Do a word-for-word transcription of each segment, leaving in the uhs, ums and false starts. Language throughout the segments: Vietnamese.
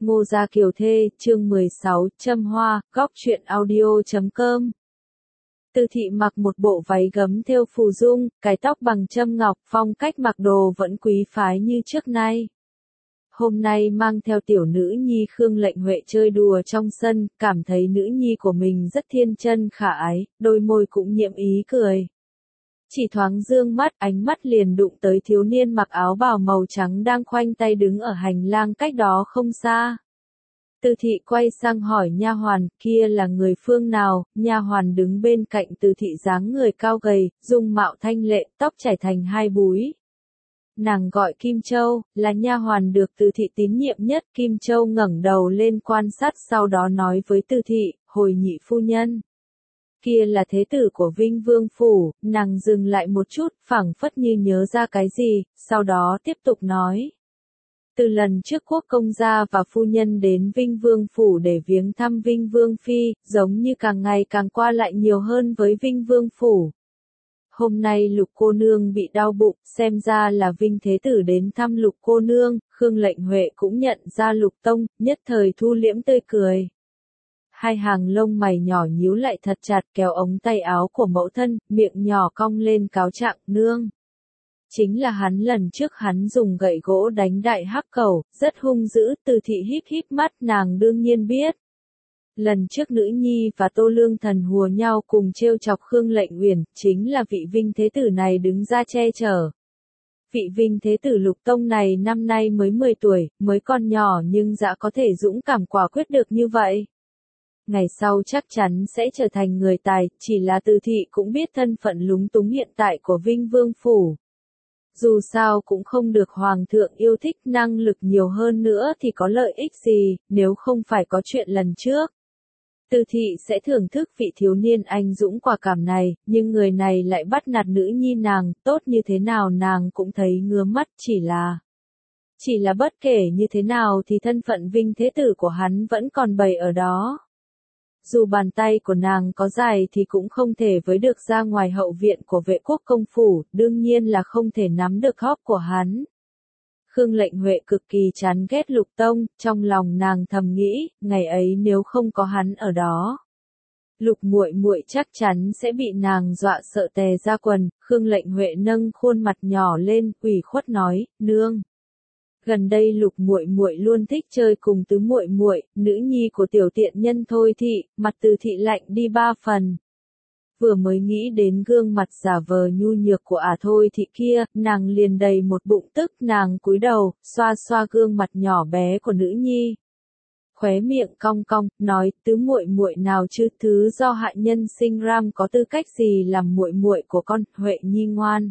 Ngô Gia Kiều Thê, chương mười sáu, Châm Hoa, góc truyện audio chấm com. Từ Thị mặc một bộ váy gấm thêu phù dung, cái tóc bằng châm ngọc, phong cách mặc đồ vẫn quý phái như trước nay. Hôm nay mang theo tiểu nữ nhi Khương Lệnh Huệ chơi đùa trong sân, cảm thấy nữ nhi của mình rất thiên chân khả ái, đôi môi cũng nhiễm ý cười. Chỉ thoáng dương mắt, ánh mắt liền đụng tới thiếu niên mặc áo bào màu trắng đang khoanh tay đứng ở hành lang cách đó không xa. Từ Thị quay sang hỏi nha hoàn, kia là người phương nào? Nha hoàn đứng bên cạnh Từ Thị dáng người cao gầy, dung mạo thanh lệ, tóc chảy thành hai búi. Nàng gọi Kim Châu, là nha hoàn được Từ Thị tín nhiệm nhất. Kim Châu ngẩng đầu lên quan sát, sau đó nói với Từ Thị, hồi nhị phu nhân. Kia là thế tử của Vinh Vương Phủ. Nàng dừng lại một chút, phảng phất như nhớ ra cái gì, sau đó tiếp tục nói. Từ lần trước quốc công gia và phu nhân đến Vinh Vương Phủ để viếng thăm Vinh Vương Phi, giống như càng ngày càng qua lại nhiều hơn với Vinh Vương Phủ. Hôm nay Lục cô nương bị đau bụng, xem ra là Vinh Thế Tử đến thăm Lục cô nương. Khương Lệnh Huệ cũng nhận ra Lục Tông, nhất thời thu liễm tươi cười. Hai hàng lông mày nhỏ nhíu lại thật chặt, kéo ống tay áo của mẫu thân, miệng nhỏ cong lên cáo trạng, nương. Chính là hắn, lần trước hắn dùng gậy gỗ đánh đại hắc cẩu, rất hung dữ. Từ Thị híp híp mắt, nàng đương nhiên biết. Lần trước nữ nhi và Tô Lương Thần hùa nhau cùng trêu chọc Khương Lệnh Uyển, chính là vị Vinh Thế Tử này đứng ra che chở. Vị Vinh Thế Tử Lục Tông này năm nay mới mười tuổi, mới còn nhỏ nhưng đã có thể dũng cảm quả quyết được như vậy. Ngày sau chắc chắn sẽ trở thành người tài, chỉ là Từ Thị cũng biết thân phận lúng túng hiện tại của Vinh Vương Phủ. Dù sao cũng không được Hoàng thượng yêu thích, năng lực nhiều hơn nữa thì có lợi ích gì, nếu không phải có chuyện lần trước. Từ Thị sẽ thưởng thức vị thiếu niên anh dũng quả cảm này, nhưng người này lại bắt nạt nữ nhi nàng, tốt như thế nào nàng cũng thấy ngứa mắt, chỉ là... Chỉ là bất kể như thế nào thì thân phận Vinh Thế Tử của hắn vẫn còn bày ở đó. Dù bàn tay của nàng có dài thì cũng không thể với được ra ngoài hậu viện của Vệ Quốc công phủ, đương nhiên là không thể nắm được hóc của hắn. Khương Lệnh Huệ cực kỳ chán ghét Lục Tông, trong lòng nàng thầm nghĩ, ngày ấy nếu không có hắn ở đó, Lục muội muội chắc chắn sẽ bị nàng dọa sợ tè ra quần. Khương Lệnh Huệ nâng khuôn mặt nhỏ lên, ủy khuất nói, nương. Gần đây Lục muội muội luôn thích chơi cùng tứ muội muội, nữ nhi của tiểu tiện nhân Thôi Thị. Mặt Từ Thị lạnh đi ba phần. Vừa mới nghĩ đến gương mặt giả vờ nhu nhược của ả Thôi Thị kia, nàng liền đầy một bụng tức, nàng cúi đầu, xoa xoa gương mặt nhỏ bé của nữ nhi. Khóe miệng cong cong, nói, tứ muội muội nào chứ, thứ do hạ nhân sinh ram có tư cách gì làm muội muội của con. Huệ nhi ngoan.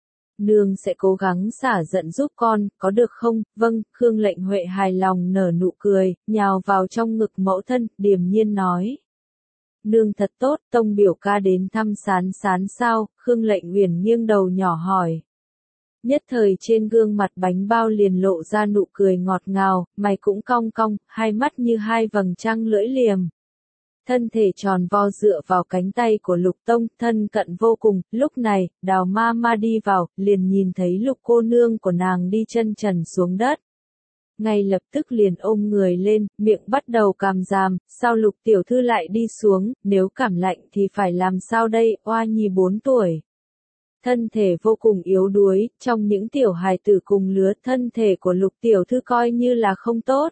Nương sẽ cố gắng xả giận giúp con, có được không? Vâng. Khương Lệnh Huệ hài lòng nở nụ cười, nhào vào trong ngực mẫu thân, điềm nhiên nói. Nương thật tốt. Tông biểu ca đến thăm Sán Sán sao? Khương Lệnh Uyển nghiêng đầu nhỏ hỏi. Nhất thời trên gương mặt bánh bao liền lộ ra nụ cười ngọt ngào, mày cũng cong cong, hai mắt như hai vầng trăng lưỡi liềm. Thân thể tròn vo dựa vào cánh tay của Lục Tông, thân cận vô cùng. Lúc này, Đào ma ma đi vào, liền nhìn thấy Lục cô nương của nàng đi chân trần xuống đất. Ngay lập tức liền ôm người lên, miệng bắt đầu càm ràm, sao Lục tiểu thư lại đi xuống, nếu cảm lạnh thì phải làm sao đây, oa nhi bốn tuổi. Thân thể vô cùng yếu đuối, trong những tiểu hài tử cùng lứa, thân thể của Lục tiểu thư coi như là không tốt.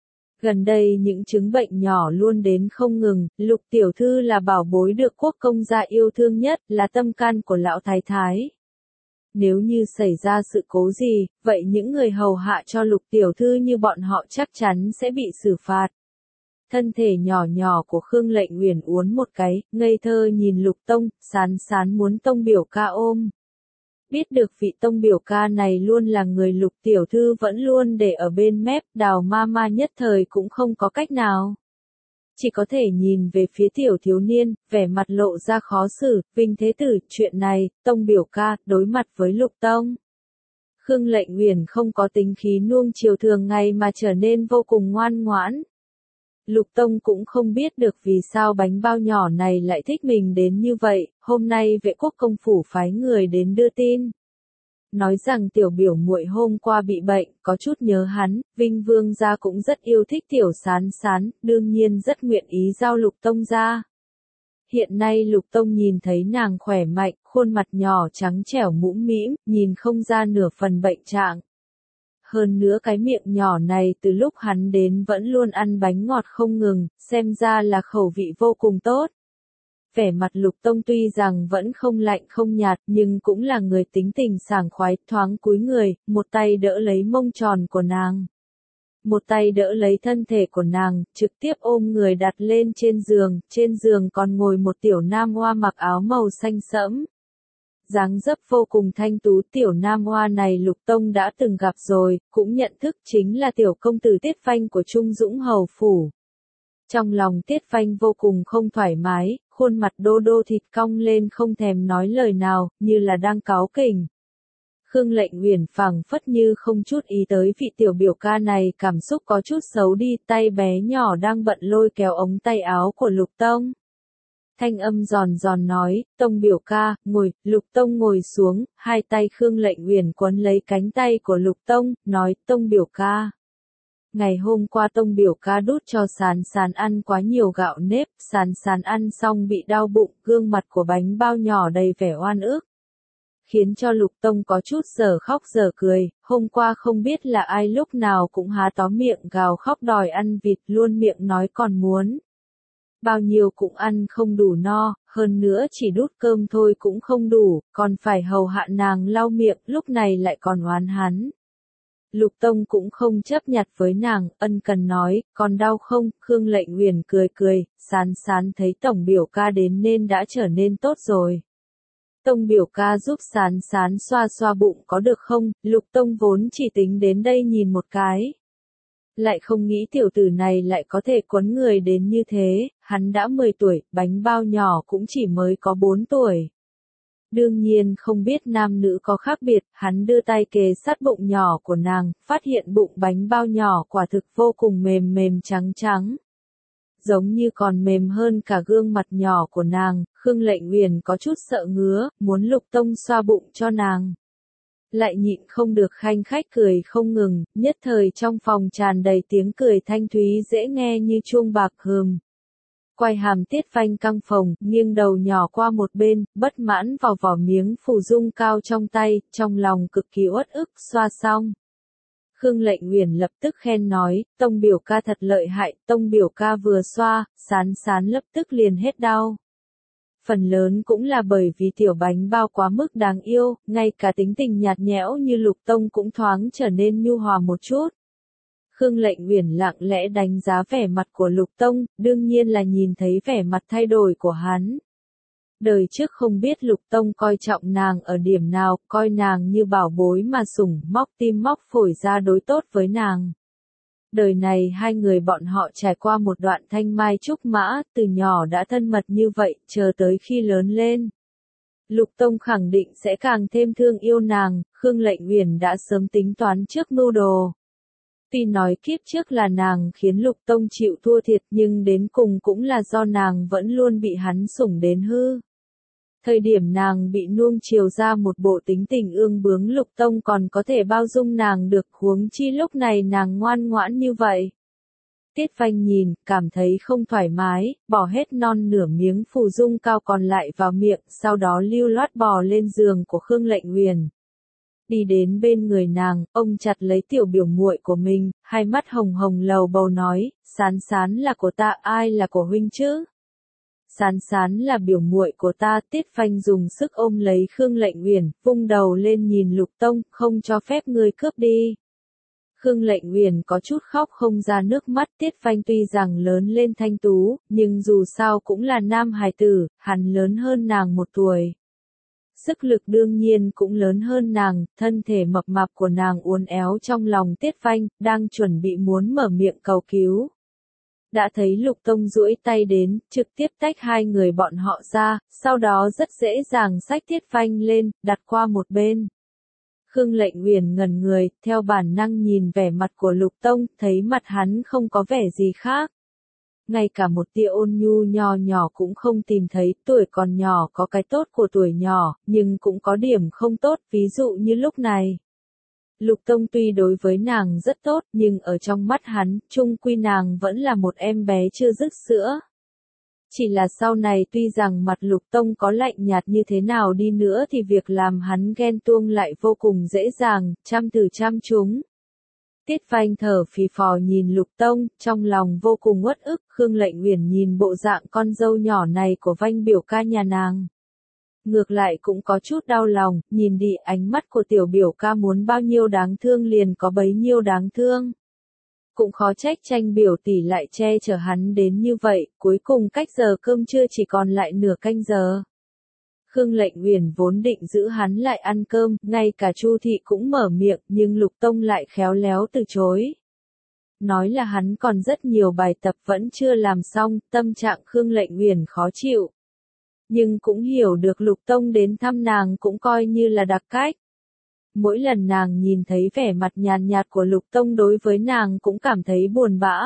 Gần đây những chứng bệnh nhỏ luôn đến không ngừng, Lục tiểu thư là bảo bối được quốc công gia yêu thương nhất, là tâm can của lão thái thái. Nếu như xảy ra sự cố gì, vậy những người hầu hạ cho Lục tiểu thư như bọn họ chắc chắn sẽ bị xử phạt. Thân thể nhỏ nhỏ của Khương Lệnh Uyển uốn một cái, ngây thơ nhìn Lục Tông. Sán Sán muốn Tông biểu ca ôm. Biết được vị Tông biểu ca này luôn là người Lục tiểu thư vẫn luôn để ở bên mép, Đào ma ma nhất thời cũng không có cách nào. Chỉ có thể nhìn về phía tiểu thiếu niên, vẻ mặt lộ ra khó xử. Vinh Thế Tử, chuyện này, Tông biểu ca, đối mặt với Lục Tông. Khương Lệnh Uyển không có tính khí nuông chiều thường ngày mà trở nên vô cùng ngoan ngoãn. Lục Tông cũng không biết được vì sao bánh bao nhỏ này lại thích mình đến như vậy. Hôm nay Vệ Quốc công phủ phái người đến đưa tin. nói rằng tiểu biểu muội hôm qua bị bệnh, có chút nhớ hắn, Vinh Vương gia cũng rất yêu thích tiểu Sán Sán, đương nhiên rất nguyện ý giao Lục Tông ra. Hiện nay Lục Tông nhìn thấy nàng khỏe mạnh, khuôn mặt nhỏ trắng trẻo mũm mĩm, nhìn không ra nửa phần bệnh trạng. Hơn nữa cái miệng nhỏ này từ lúc hắn đến vẫn luôn ăn bánh ngọt không ngừng, xem ra là khẩu vị vô cùng tốt. Vẻ mặt Lục Tông tuy rằng vẫn không lạnh không nhạt nhưng cũng là người tính tình sảng khoái, thoáng cúi người, một tay đỡ lấy mông tròn của nàng. Một tay đỡ lấy thân thể của nàng, trực tiếp ôm người đặt lên trên giường, trên giường còn ngồi một tiểu nam hoa mặc áo màu xanh sẫm. Dáng dấp vô cùng thanh tú, tiểu nam hoa này Lục Tông đã từng gặp rồi, cũng nhận thức chính là tiểu công tử Tiết Phanh của Trung Dũng Hầu Phủ. Trong lòng Tiết Phanh vô cùng không thoải mái, khuôn mặt đô đô thịt cong lên không thèm nói lời nào, như là đang cáu kỉnh. Khương Lệnh Uyển phảng phất như không chút ý tới vị tiểu biểu ca này, cảm xúc có chút xấu đi, tay bé nhỏ đang bận lôi kéo ống tay áo của Lục Tông. Thanh âm giòn giòn nói, Tông biểu ca, ngồi, Lục Tông ngồi xuống, hai tay Khương Lệnh Uyển quấn lấy cánh tay của Lục Tông, nói, Tông biểu ca. Ngày hôm qua Tông biểu ca đút cho Sán Sán ăn quá nhiều gạo nếp, Sán Sán ăn xong bị đau bụng, gương mặt của bánh bao nhỏ đầy vẻ oan ức. Khiến cho Lục Tông có chút giờ khóc giờ cười, hôm qua không biết là ai lúc nào cũng há tó miệng gào khóc đòi ăn vịt, luôn miệng nói còn muốn. Bao nhiêu cũng ăn không đủ no, hơn nữa chỉ đút cơm thôi cũng không đủ, còn phải hầu hạ nàng lau miệng, lúc này lại còn oán hắn. Lục Tông cũng không chấp nhặt với nàng, ân cần nói, còn đau không? Khương Lệnh Uyển cười cười, Sán Sán thấy Tổng biểu ca đến nên đã trở nên tốt rồi. Tông biểu ca giúp Sán Sán xoa xoa bụng có được không? Lục Tông vốn chỉ tính đến đây nhìn một cái. Lại không nghĩ tiểu tử này lại có thể quấn người đến như thế, hắn đã mười tuổi, bánh bao nhỏ cũng chỉ mới có bốn tuổi. Đương nhiên không biết nam nữ có khác biệt, hắn đưa tay kề sát bụng nhỏ của nàng, phát hiện bụng bánh bao nhỏ quả thực vô cùng mềm mềm trắng trắng. Giống như còn mềm hơn cả gương mặt nhỏ của nàng, Khương Lệnh Uyển có chút sợ ngứa, muốn Lục Tông xoa bụng cho nàng. Lại nhịn không được khanh khách cười không ngừng, nhất thời trong phòng tràn đầy tiếng cười thanh thúy dễ nghe như chuông bạc hừm. Quay hàm Tiết Phanh căng phồng, nghiêng đầu nhỏ qua một bên, bất mãn vào vỏ miếng phù dung cao trong tay, trong lòng cực kỳ uất ức, xoa xong. Khương Lệnh Uyển lập tức khen nói, Tông biểu ca thật lợi hại, Tông biểu ca vừa xoa, Sán Sán lập tức liền hết đau. Phần lớn cũng là bởi vì tiểu bánh bao quá mức đáng yêu, ngay cả tính tình nhạt nhẽo như Lục Tông cũng thoáng trở nên nhu hòa một chút. Khương Lệnh Uyển lặng lẽ đánh giá vẻ mặt của Lục Tông, đương nhiên là nhìn thấy vẻ mặt thay đổi của hắn. Đời trước không biết Lục Tông coi trọng nàng ở điểm nào, coi nàng như bảo bối mà sủng, móc tim móc phổi ra đối tốt với nàng. Đời này hai người bọn họ trải qua một đoạn thanh mai trúc mã, từ nhỏ đã thân mật như vậy, chờ tới khi lớn lên. Lục Tông khẳng định sẽ càng thêm thương yêu nàng, Khương Lệnh Uyển đã sớm tính toán trước mưu đồ. Tuy nói kiếp trước là nàng khiến Lục Tông chịu thua thiệt nhưng đến cùng cũng là do nàng vẫn luôn bị hắn sủng đến hư. Thời điểm nàng bị nuông chiều ra một bộ tính tình ương bướng, Lục Tông còn có thể bao dung nàng được, huống chi lúc này nàng ngoan ngoãn như vậy. Tiết Phanh nhìn, cảm thấy không thoải mái, bỏ hết non nửa miếng phù dung cao còn lại vào miệng, sau đó lưu loát bò lên giường của Khương Lệnh Uyển. Đi đến bên người nàng, ông chặt lấy tiểu biểu muội của mình, hai mắt hồng hồng lầu bầu nói, Sán Sán là của ta, ai là của huynh chứ? Sán Sán là biểu muội của ta. Tiết Phanh dùng sức ôm lấy Khương Lệnh Uyển, vung đầu lên nhìn Lục Tông, không cho phép ngươi cướp đi. Khương Lệnh Uyển có chút khóc không ra nước mắt, Tiết Phanh tuy rằng lớn lên thanh tú, nhưng dù sao cũng là nam hài tử, hắn lớn hơn nàng một tuổi. Sức lực đương nhiên cũng lớn hơn nàng, thân thể mập mạp của nàng uốn éo trong lòng Tiết Phanh, đang chuẩn bị muốn mở miệng cầu cứu. Đã thấy Lục Tông duỗi tay đến, trực tiếp tách hai người bọn họ ra, sau đó rất dễ dàng xách Tiết Phanh lên, đặt qua một bên. Khương Lệnh Uyển ngẩn người, theo bản năng nhìn vẻ mặt của Lục Tông, thấy mặt hắn không có vẻ gì khác. ngay cả một tia ôn nhu nho nhỏ cũng không tìm thấy, tuổi còn nhỏ có cái tốt của tuổi nhỏ, nhưng cũng có điểm không tốt, ví dụ như lúc này. Lục Tông tuy đối với nàng rất tốt, nhưng ở trong mắt hắn, chung quy nàng vẫn là một em bé chưa dứt sữa. Chỉ là sau này tuy rằng mặt Lục Tông có lạnh nhạt như thế nào đi nữa thì việc làm hắn ghen tuông lại vô cùng dễ dàng, trăm từ trăm trúng. Tiết Phanh thở phì phò nhìn Lục Tông, trong lòng vô cùng uất ức, Khương Lệnh Uyển nhìn bộ dạng con dâu nhỏ này của Vanh biểu ca nhà nàng. Ngược lại cũng có chút đau lòng, nhìn đi ánh mắt của tiểu biểu ca muốn bao nhiêu đáng thương liền có bấy nhiêu đáng thương. Cũng khó trách Tranh biểu tỷ lại che chở hắn đến như vậy, cuối cùng cách giờ cơm trưa chỉ còn lại nửa canh giờ. Khương Lệnh Uyển vốn định giữ hắn lại ăn cơm, ngay cả Chu thị cũng mở miệng, nhưng Lục Tông lại khéo léo từ chối. Nói là hắn còn rất nhiều bài tập vẫn chưa làm xong, tâm trạng Khương Lệnh Uyển khó chịu. Nhưng cũng hiểu được Lục Tông đến thăm nàng cũng coi như là đặc cách. Mỗi lần nàng nhìn thấy vẻ mặt nhàn nhạt của Lục Tông đối với nàng cũng cảm thấy buồn bã.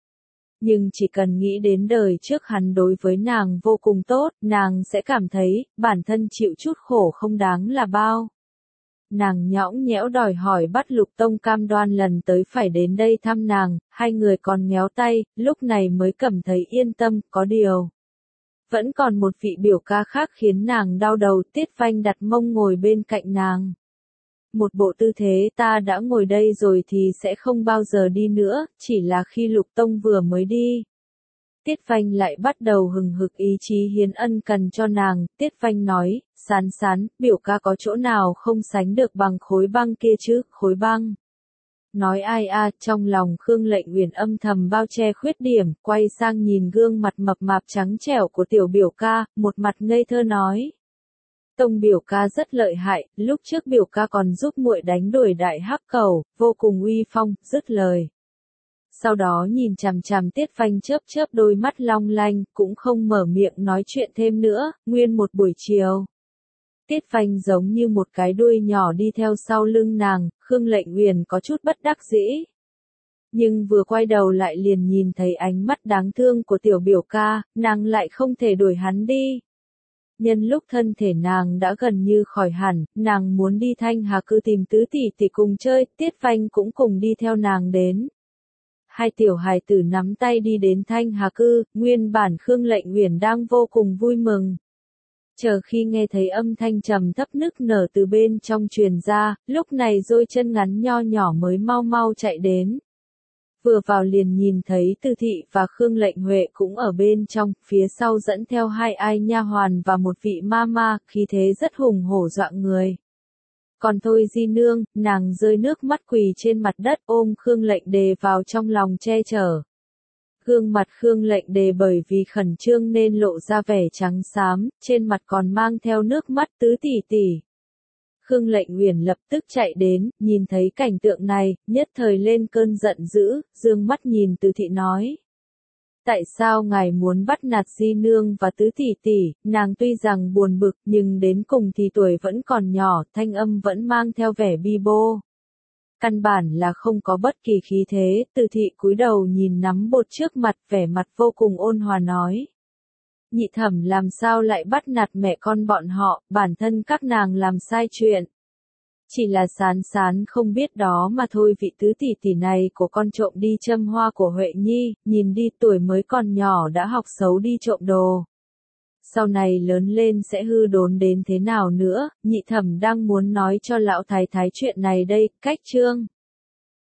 Nhưng chỉ cần nghĩ đến đời trước hắn đối với nàng vô cùng tốt, nàng sẽ cảm thấy, bản thân chịu chút khổ không đáng là bao. Nàng nhõng nhẽo đòi hỏi bắt Lục Tông cam đoan lần tới phải đến đây thăm nàng, hai người còn nhéo tay, lúc này mới cảm thấy yên tâm, có điều. Vẫn còn một vị biểu ca khác khiến nàng đau đầu, Tiết Phanh đặt mông ngồi bên cạnh nàng. Một bộ tư thế ta đã ngồi đây rồi thì sẽ không bao giờ đi nữa, chỉ là khi Lục Tông vừa mới đi. Tiết Phanh lại bắt đầu hừng hực ý chí hiến ân cần cho nàng, Tiết Phanh nói, Sán Sán, biểu ca có chỗ nào không sánh được bằng khối băng kia chứ, khối băng. Nói ai a, trong lòng Khương Lệnh Uyển âm thầm bao che khuyết điểm, quay sang nhìn gương mặt mập mạp trắng trẻo của tiểu biểu ca, một mặt ngây thơ nói. Tông biểu ca rất lợi hại, lúc trước biểu ca còn giúp muội đánh đuổi đại hắc cầu, vô cùng uy phong, dứt lời. Sau đó nhìn chằm chằm Tiết Phanh chớp chớp đôi mắt long lanh, cũng không mở miệng nói chuyện thêm nữa, nguyên một buổi chiều. Tiết Phanh giống như một cái đuôi nhỏ đi theo sau lưng nàng, Khương Lệnh Uyển có chút bất đắc dĩ. Nhưng vừa quay đầu lại liền nhìn thấy ánh mắt đáng thương của tiểu biểu ca, nàng lại không thể đuổi hắn đi. Nhân lúc thân thể nàng đã gần như khỏi hẳn, nàng muốn đi Thanh Hà Cư tìm tứ tỷ tỷ cùng chơi, Tiết Phanh cũng cùng đi theo nàng đến. Hai tiểu hài tử nắm tay đi đến Thanh Hà Cư, nguyên bản Khương Lệnh Uyển đang vô cùng vui mừng. Chờ khi nghe thấy âm thanh trầm thấp nức nở từ bên trong truyền ra, lúc này đôi chân ngắn nho nhỏ mới mau mau chạy đến. Vừa vào liền nhìn thấy Từ thị và Khương Lệnh Huệ cũng ở bên trong, phía sau dẫn theo hai ai nha hoàn và một vị ma ma, khí thế rất hùng hổ dọa người. Còn Thôi Di Nương, nàng rơi nước mắt quỳ trên mặt đất ôm Khương Lệnh Đề vào trong lòng che chở. Gương mặt Khương Lệnh Đề bởi vì khẩn trương nên lộ ra vẻ trắng xám, trên mặt còn mang theo nước mắt tứ tỷ tỷ. Khương Lệnh Uyển lập tức chạy đến, nhìn thấy cảnh tượng này, nhất thời lên cơn giận dữ, dương mắt nhìn Từ thị nói. Tại sao ngài muốn bắt nạt Di Nương và tứ tỷ tỷ, nàng tuy rằng buồn bực nhưng đến cùng thì tuổi vẫn còn nhỏ, thanh âm vẫn mang theo vẻ bi bô. Căn bản là không có bất kỳ khí thế, Từ thị cúi đầu nhìn nắm bột trước mặt, vẻ mặt vô cùng ôn hòa nói. Nhị thẩm làm sao lại bắt nạt mẹ con bọn họ, bản thân các nàng làm sai chuyện. Chỉ là Sán Sán không biết đó mà thôi, vị tứ tỷ tỷ này của con trộm đi châm hoa của Huệ Nhi, nhìn đi tuổi mới còn nhỏ đã học xấu đi trộm đồ. Sau này lớn lên sẽ hư đốn đến thế nào nữa, nhị thẩm đang muốn nói cho lão thái thái chuyện này đây, cách chương.